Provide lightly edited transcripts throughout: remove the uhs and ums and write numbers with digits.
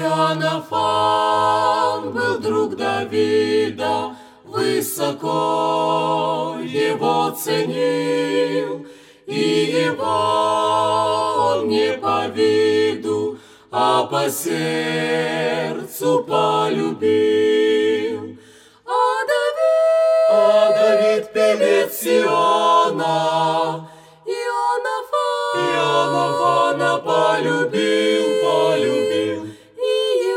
Иоаннафан был друг Давида, высоко его ценил, и его он не по виду, а по сердцу полюбил. А Давид певец Сиона, Иоаннафана полюбил, и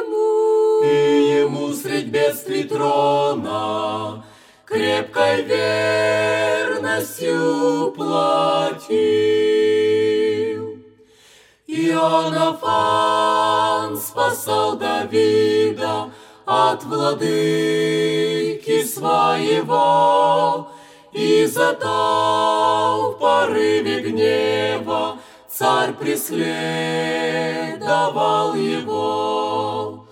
ему средь бедствий трона крепкой верностью платил. Иоаннафан спасал Давида от владыки своего, и зато в порыве гнева царь преследовал его.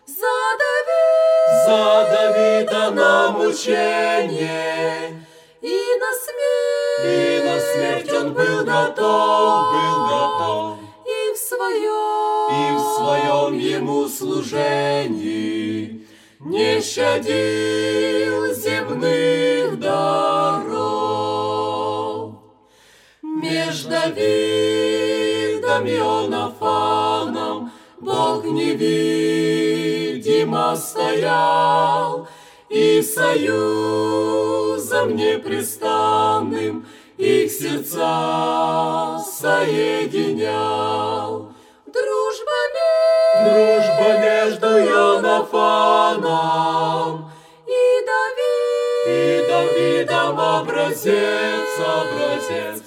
За Давида на мучение и на смерть он был готов, и в своем ему служении не щадил земных даров. Меж Давидом и Иоаннафаном Бог невидимо стоял, и союзом непрестанным их сердца соединял. Дружба между Иоаннафаном и Давидом образец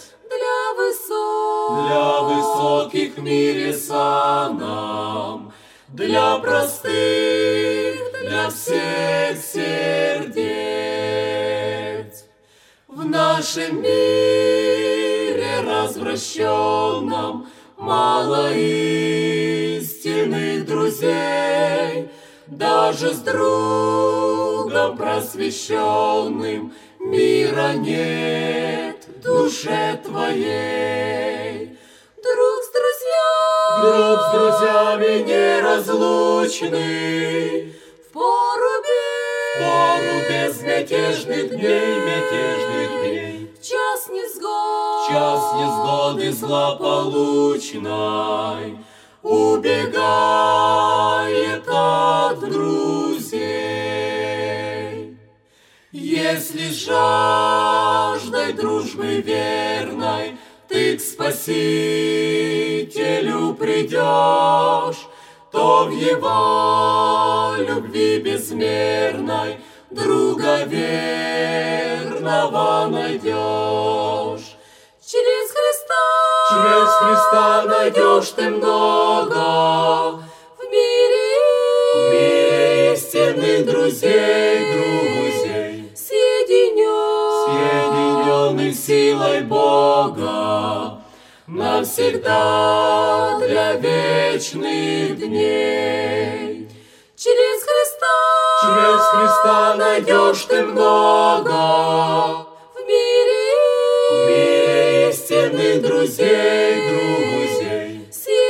для высоких в мире санам, для простых, для всех сердец. В нашем мире развращенном мало истинных друзей, даже с другом просвещенным мира нет в душе твоей. Друг с друзьями неразлучный, в пору безмятежных дней, в час невзгоды злополучной убегает от друзей. Если жаждой дружбы верной ты к Спасителю придешь, то в его любви безмерной друга верного найдешь. Через Христа найдешь ты много в мире истинных друзей, соединенных силой Бога навсегда для вечных дней. Через Христа найдешь ты много в мире истинных друзей,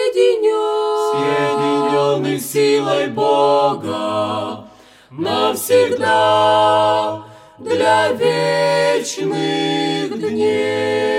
соединенных силой Бога навсегда для вечных дней.